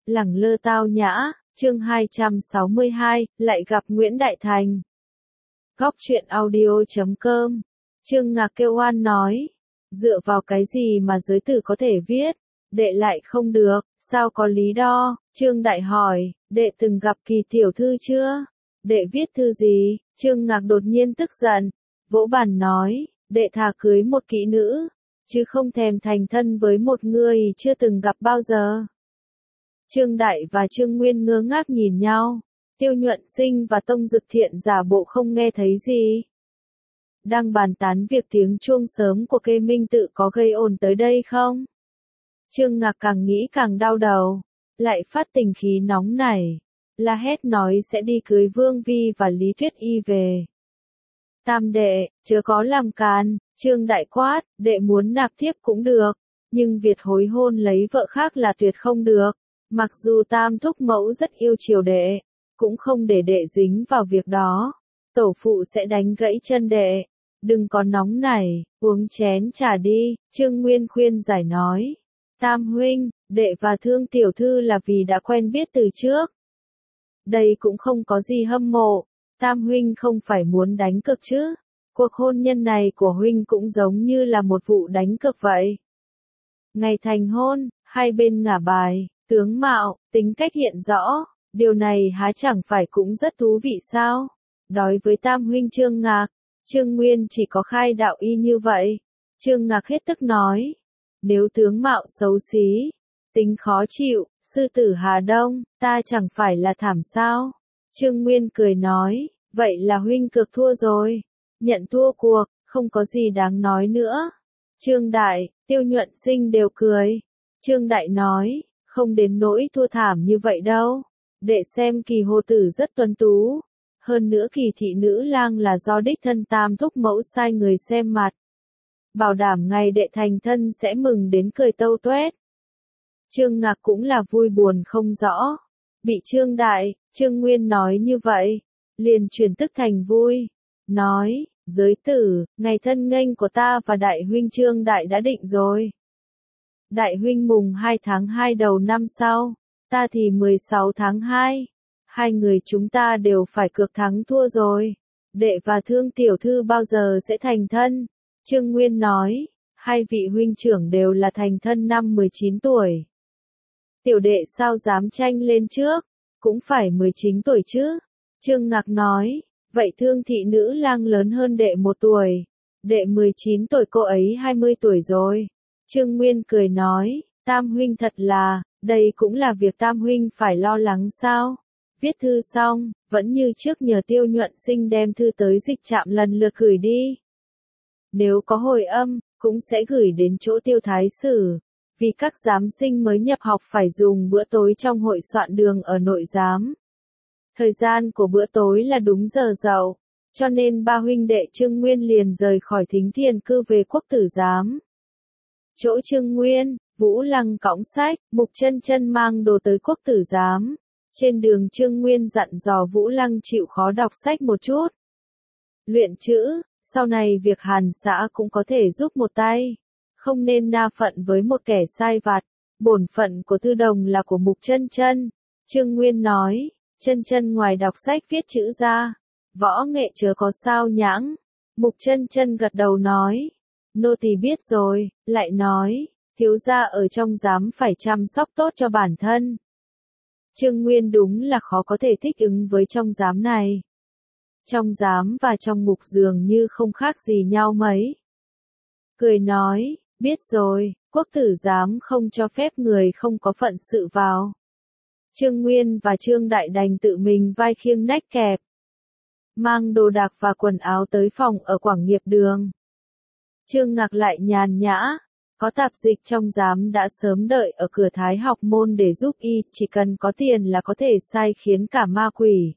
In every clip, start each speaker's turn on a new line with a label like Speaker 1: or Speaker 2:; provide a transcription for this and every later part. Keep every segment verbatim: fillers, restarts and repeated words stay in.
Speaker 1: Lẳng lơ tao nhã, chương hai trăm sáu mươi hai, lại gặp Nguyễn Đại Thành. Góc truyện audio chấm com. Trương Ngạc kêu oan nói, dựa vào cái gì mà giới tử có thể viết, đệ lại không được, sao có lý do? Trương Đại hỏi, đệ từng gặp Kỳ tiểu thư chưa? Đệ viết thư gì? Trương Ngạc đột nhiên tức giận, vỗ bàn nói, đệ thà cưới một kỹ nữ, chứ không thèm thành thân với một người chưa từng gặp bao giờ. Trương Đại và Trương Nguyên ngơ ngác nhìn nhau, Tiêu Nhuận Sinh và Tông Dực Thiện giả bộ không nghe thấy gì. Đang bàn tán việc tiếng chuông sớm của Kê Minh Tự có gây ồn tới đây không? Trương Ngạc càng nghĩ càng đau đầu, lại phát tình khí nóng nảy, la hét nói sẽ đi cưới Vương Vi và Lý Tuyết Y về. Tam đệ, chớ có làm càn, Trương Đại quát, đệ muốn nạp thiếp cũng được, nhưng việc hối hôn lấy vợ khác là tuyệt không được. Mặc dù Tam thúc mẫu rất yêu chiều đệ, cũng không để đệ dính vào việc đó. Tổ phụ sẽ đánh gãy chân đệ. Đừng có nóng nảy, uống chén trà đi, Trương Nguyên khuyên giải nói. Tam huynh, đệ và Thương tiểu thư là vì đã quen biết từ trước. Đây cũng không có gì hâm mộ, Tam huynh không phải muốn đánh cược chứ. Cuộc hôn nhân này của huynh cũng giống như là một vụ đánh cược vậy. Ngày thành hôn, hai bên ngả bài, tướng mạo, tính cách hiện rõ, điều này há chẳng phải cũng rất thú vị sao? Đối với Tam huynh Trương Ngạc, Trương Nguyên chỉ có khai đạo y như vậy. Trương Ngạc hết tức nói, nếu tướng mạo xấu xí, tính khó chịu, sư tử Hà Đông, ta chẳng phải là thảm sao? Trương Nguyên cười nói, vậy là huynh cược thua rồi. Nhận thua cuộc, không có gì đáng nói nữa. Trương Đại, Tiêu Nhuận Sinh đều cười. Trương Đại nói, không đến nỗi thua thảm như vậy đâu. Đệ xem Kỳ hồ tử rất tuấn tú. Hơn nữa Kỳ thị nữ lang là do đích thân Tam thúc mẫu sai người xem mặt. Bảo đảm ngày đệ thành thân sẽ mừng đến cười tâu tuét. Trương Ngạc cũng là vui buồn không rõ. Bị Trương Đại, Trương Nguyên nói như vậy, liền chuyển tức thành vui. Nói, giới tử, ngày thân nghênh của ta và đại huynh Trương Đại đã định rồi. Đại huynh mùng hai tháng hai đầu năm sau, ta thì mười sáu tháng hai. Hai người chúng ta đều phải cược thắng thua rồi. Đệ và Thương tiểu thư bao giờ sẽ thành thân? Trương Nguyên nói, hai vị huynh trưởng đều là thành thân năm mười chín tuổi. Tiểu đệ sao dám tranh lên trước, cũng phải mười chín tuổi chứ. Trương Ngạc nói, vậy Thương thị nữ lang lớn hơn đệ một tuổi. Đệ mười chín tuổi, cô ấy hai mươi tuổi rồi. Trương Nguyên cười nói, Tam huynh thật là, đây cũng là việc Tam huynh phải lo lắng sao? Viết thư xong, vẫn như trước nhờ Tiêu Nhuận Sinh đem thư tới dịch trạm lần lượt gửi đi. Nếu có hồi âm, cũng sẽ gửi đến chỗ Tiêu Thái Sử, vì các giám sinh mới nhập học phải dùng bữa tối trong hội soạn đường ở nội giám. Thời gian của bữa tối là đúng giờ dậu, cho nên ba huynh đệ Trương Nguyên liền rời khỏi Thính Thiền cư về Quốc tử giám. Chỗ Trương Nguyên, Vũ Lăng cõng sách, Mục Chân Chân mang đồ tới Quốc tử giám. Trên đường Trương Nguyên dặn dò Vũ Lăng chịu khó đọc sách một chút. Luyện chữ, sau này việc hàn xã cũng có thể giúp một tay. Không nên na phận với một kẻ sai vặt. Bổn phận của thư đồng là của Mục Chân Chân. Trương Nguyên nói, Chân Chân ngoài đọc sách viết chữ ra, võ nghệ chớ có sao nhãng. Mục Chân Chân gật đầu nói, nô tỳ biết rồi, lại nói, thiếu gia ở trong giám phải chăm sóc tốt cho bản thân. Trương Nguyên đúng là khó có thể thích ứng với trong giám này. Trong giám và trong ngục dường như không khác gì nhau mấy. Cười nói, biết rồi, Quốc tử giám không cho phép người không có phận sự vào. Trương Nguyên và Trương Đại đành tự mình vai khiêng nách kẹp. Mang đồ đạc và quần áo tới phòng ở Quảng Nghiệp Đường. Trương Ngạc lại nhàn nhã. Có tạp dịch trong giám đã sớm đợi ở cửa Thái Học môn để giúp y, chỉ cần có tiền là có thể sai khiến cả ma quỷ.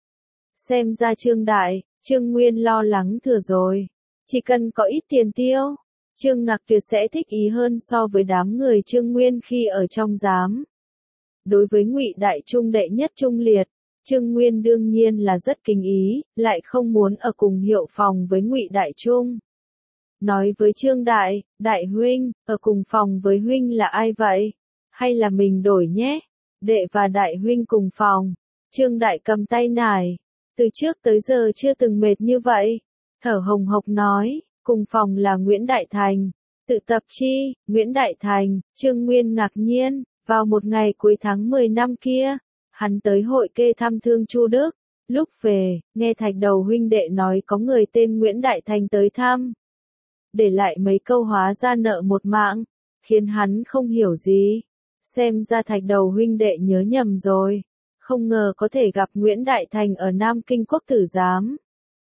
Speaker 1: Xem ra Trương Đại, Trương Nguyên lo lắng thừa rồi. Chỉ cần có ít tiền tiêu, Trương Ngạc tuyệt sẽ thích ý hơn so với đám người Trương Nguyên khi ở trong giám. Đối với Ngụy Đại Trung đệ nhất trung liệt, Trương Nguyên đương nhiên là rất kính ý, lại không muốn ở cùng hiệu phòng với Ngụy Đại Trung. Nói với Trương Đại, Đại huynh, ở cùng phòng với huynh là ai vậy? Hay là mình đổi nhé? đệ và đại huynh cùng phòng. Trương Đại cầm tay nải. Từ trước tới giờ chưa từng mệt như vậy. Thở hồng hộc nói, cùng phòng là Nguyễn Đại Thành. Tự tập chi, Nguyễn Đại Thành, Trương Nguyên ngạc nhiên, vào một ngày cuối tháng mười năm kia, hắn tới hội kê thăm thương Chu Đức. Lúc về, nghe Thạch Đầu huynh đệ nói có người tên Nguyễn Đại Thành tới thăm. Để lại mấy câu hóa ra nợ một mạng, khiến hắn không hiểu gì. Xem ra Thạch Đầu huynh đệ nhớ nhầm rồi. Không ngờ có thể gặp Nguyễn Đại Thành ở Nam Kinh Quốc tử giám.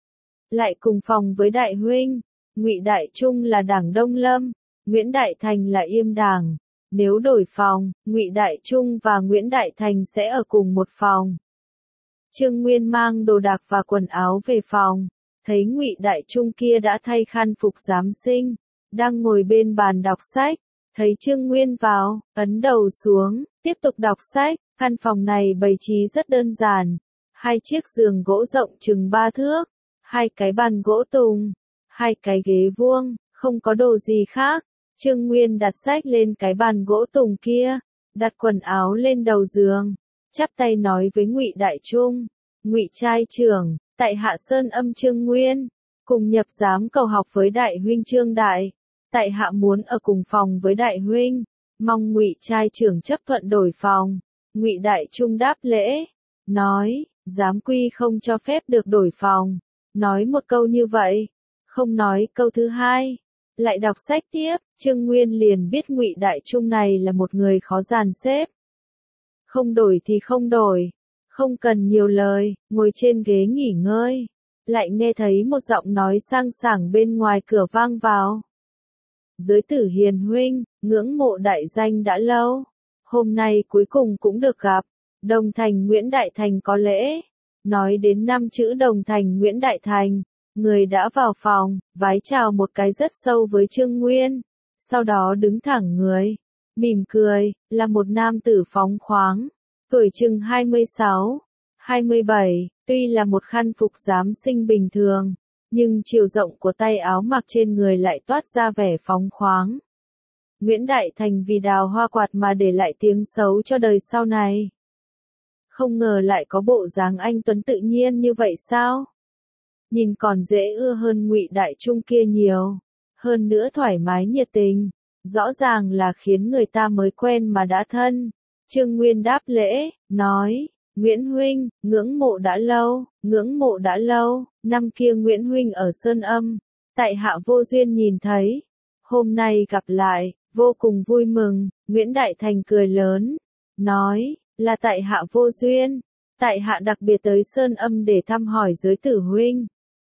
Speaker 1: Lại cùng phòng với đại huynh, Ngụy Đại Trung là đảng Đông Lâm, Nguyễn Đại Thành là Yêm đảng. Nếu đổi phòng, Ngụy Đại Trung và Nguyễn Đại Thành sẽ ở cùng một phòng. Trương Nguyên mang đồ đạc và quần áo về phòng, thấy Ngụy Đại Trung kia đã thay khăn phục giám sinh, đang ngồi bên bàn đọc sách, thấy Trương Nguyên vào, ấn đầu xuống, tiếp tục đọc sách. Căn phòng này bày trí rất đơn giản, hai chiếc giường gỗ rộng chừng ba thước, hai cái bàn gỗ tùng, hai cái ghế vuông, không có đồ gì khác. Trương Nguyên đặt sách lên cái bàn gỗ tùng kia, đặt quần áo lên đầu giường, chắp tay nói với Ngụy Đại Trung, Ngụy trai trưởng, tại hạ Sơn Âm Trương Nguyên, cùng nhập giám cầu học với đại huynh Trương Đại, tại hạ muốn ở cùng phòng với đại huynh, mong Ngụy trai trưởng chấp thuận đổi phòng. Ngụy Đại Trung đáp lễ, nói, giám quy không cho phép được đổi phòng. Nói một câu như vậy, không nói câu thứ hai, lại đọc sách tiếp. Trương Nguyên liền biết Ngụy Đại Trung này là một người khó dàn xếp. Không đổi thì không đổi, không cần nhiều lời, ngồi trên ghế nghỉ ngơi, lại nghe thấy một giọng nói sang sảng bên ngoài cửa vang vào. Giới tử hiền huynh, ngưỡng mộ đại danh đã lâu. Hôm nay cuối cùng cũng được gặp, Đồng Thành Nguyễn Đại Thành có lễ. Nói đến năm chữ Đồng Thành Nguyễn Đại Thành, người đã vào phòng, vái chào một cái rất sâu với Trương Nguyên, sau đó đứng thẳng người, mỉm cười, là một nam tử phóng khoáng, tuổi chừng hai mươi sáu, hai mươi bảy, tuy là một khăn phục giám sinh bình thường, nhưng chiều rộng của tay áo mặc trên người lại toát ra vẻ phóng khoáng. Nguyễn Đại Thành vì đào hoa quạt mà để lại tiếng xấu cho đời sau này. Không ngờ lại có bộ dáng anh tuấn tự nhiên như vậy sao? Nhìn còn dễ ưa hơn Ngụy Đại Trung kia nhiều. Hơn nữa thoải mái nhiệt tình. Rõ ràng là khiến người ta mới quen mà đã thân. Trương Nguyên đáp lễ, nói, Nguyễn Huynh, ngưỡng mộ đã lâu, ngưỡng mộ đã lâu. Năm kia Nguyễn Huynh ở Sơn Âm, tại hạ vô duyên nhìn thấy. Hôm nay gặp lại, vô cùng vui mừng. Nguyễn Đại Thành cười lớn, nói, là tại hạ vô duyên, tại hạ đặc biệt tới Sơn Âm để thăm hỏi giới tử huynh.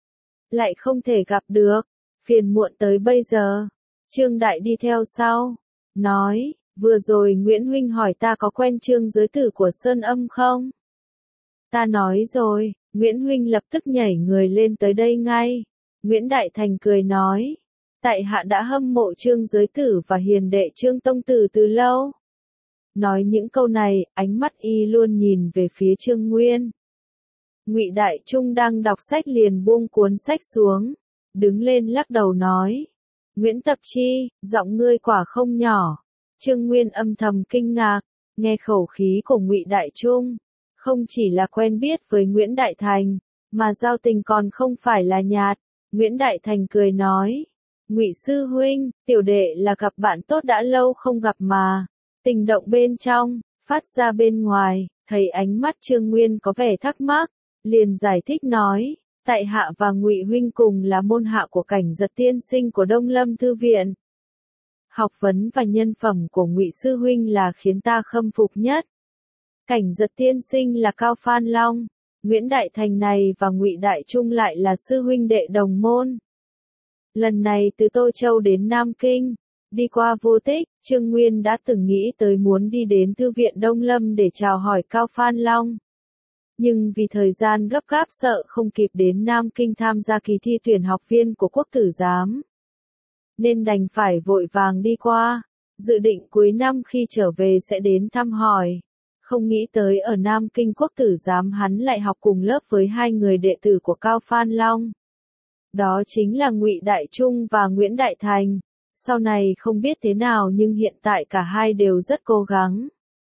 Speaker 1: Lại không thể gặp được, phiền muộn tới bây giờ. Trương Đại đi theo sau, nói, vừa rồi Nguyễn Huynh hỏi ta có quen Trương giới tử của Sơn Âm không? Ta nói rồi, Nguyễn Huynh lập tức nhảy người lên tới đây ngay. Nguyễn Đại Thành cười nói, tại hạ đã hâm mộ Trương giới tử và hiền đệ Trương tông tử từ lâu. Nói những câu này, ánh mắt y luôn nhìn về phía Trương Nguyên. Ngụy Đại Trung đang đọc sách liền buông cuốn sách xuống, đứng lên lắc đầu nói, Nguyễn Tập Chi, giọng ngươi quả không nhỏ. Trương Nguyên âm thầm kinh ngạc, nghe khẩu khí của Ngụy Đại Trung, không chỉ là quen biết với Nguyễn Đại Thành, mà giao tình còn không phải là nhạt. Nguyễn Đại Thành cười nói, Ngụy sư huynh, tiểu đệ là gặp bạn tốt đã lâu không gặp mà. Tình động bên trong, phát ra bên ngoài, thấy ánh mắt Trương Nguyên có vẻ thắc mắc, liền giải thích nói, tại hạ và Ngụy huynh cùng là môn hạ của Cảnh Giật tiên sinh của Đông Lâm thư viện. Học vấn và nhân phẩm của Ngụy sư huynh là khiến ta khâm phục nhất. Cảnh Giật tiên sinh là Cao Phan Long, Nguyễn Đại Thành này và Ngụy Đại Trung lại là sư huynh đệ đồng môn. Lần này từ Tô Châu đến Nam Kinh, đi qua Vô Tích, Trương Nguyên đã từng nghĩ tới muốn đi đến Thư viện Đông Lâm để chào hỏi Cao Phan Long. Nhưng vì thời gian gấp gáp sợ không kịp đến Nam Kinh tham gia kỳ thi tuyển học viên của Quốc tử giám, nên đành phải vội vàng đi qua, dự định cuối năm khi trở về sẽ đến thăm hỏi. Không nghĩ tới ở Nam Kinh Quốc tử giám hắn lại học cùng lớp với hai người đệ tử của Cao Phan Long. Đó chính là Ngụy Đại Trung và Nguyễn Đại Thành. Sau này không biết thế nào nhưng hiện tại cả hai đều rất cố gắng.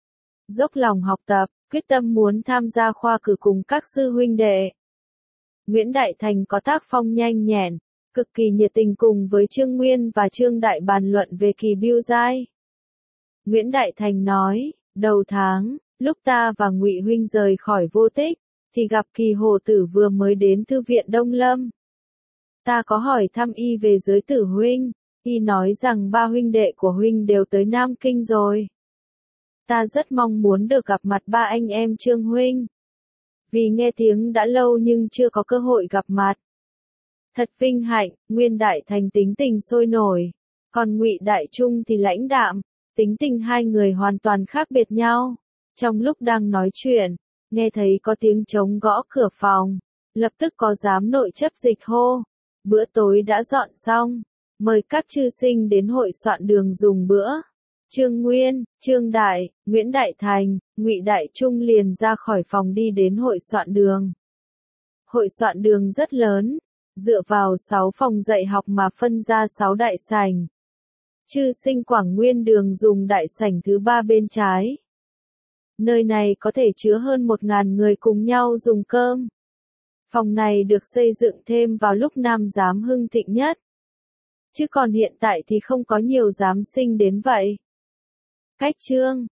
Speaker 1: dốc lòng học tập, quyết tâm muốn tham gia khoa cử cùng các sư huynh đệ. Nguyễn Đại Thành có tác phong nhanh nhẹn, cực kỳ nhiệt tình cùng với Trương Nguyên và Trương Đại bàn luận về kỳ biêu giai. Nguyễn Đại Thành nói, đầu tháng, lúc ta và Ngụy huynh rời khỏi Vô Tích, thì gặp Kỳ Hồ Tử vừa mới đến thư viện Đông Lâm. Ta có hỏi thăm y về Giới Tử huynh, y nói rằng ba huynh đệ của huynh đều tới Nam Kinh rồi. Ta rất mong muốn được gặp mặt ba anh em Trương huynh. Vì nghe tiếng đã lâu nhưng chưa có cơ hội gặp mặt. Thật vinh hạnh, Nguyên Đại Thành tính tình sôi nổi, còn Ngụy Đại Trung thì lãnh đạm, tính tình hai người hoàn toàn khác biệt nhau. Trong lúc đang nói chuyện, nghe thấy có tiếng trống gõ cửa phòng, lập tức có giám nội chấp dịch hô, bữa tối đã dọn xong, mời các chư sinh đến hội soạn đường dùng bữa. Trương Nguyên, Trương Đại, Nguyễn Đại Thành, Ngụy Đại Trung liền ra khỏi phòng đi đến hội soạn đường. Hội soạn đường rất lớn, dựa vào sáu phòng dạy học mà phân ra sáu đại sảnh. Chư sinh Quảng Nguyên đường dùng đại sảnh thứ ba bên trái. Nơi này có thể chứa hơn một ngàn người cùng nhau dùng cơm. Phòng này được xây dựng thêm vào lúc Nam Giám hưng thịnh nhất. Chứ còn hiện tại thì không có nhiều giám sinh đến vậy. Cách chương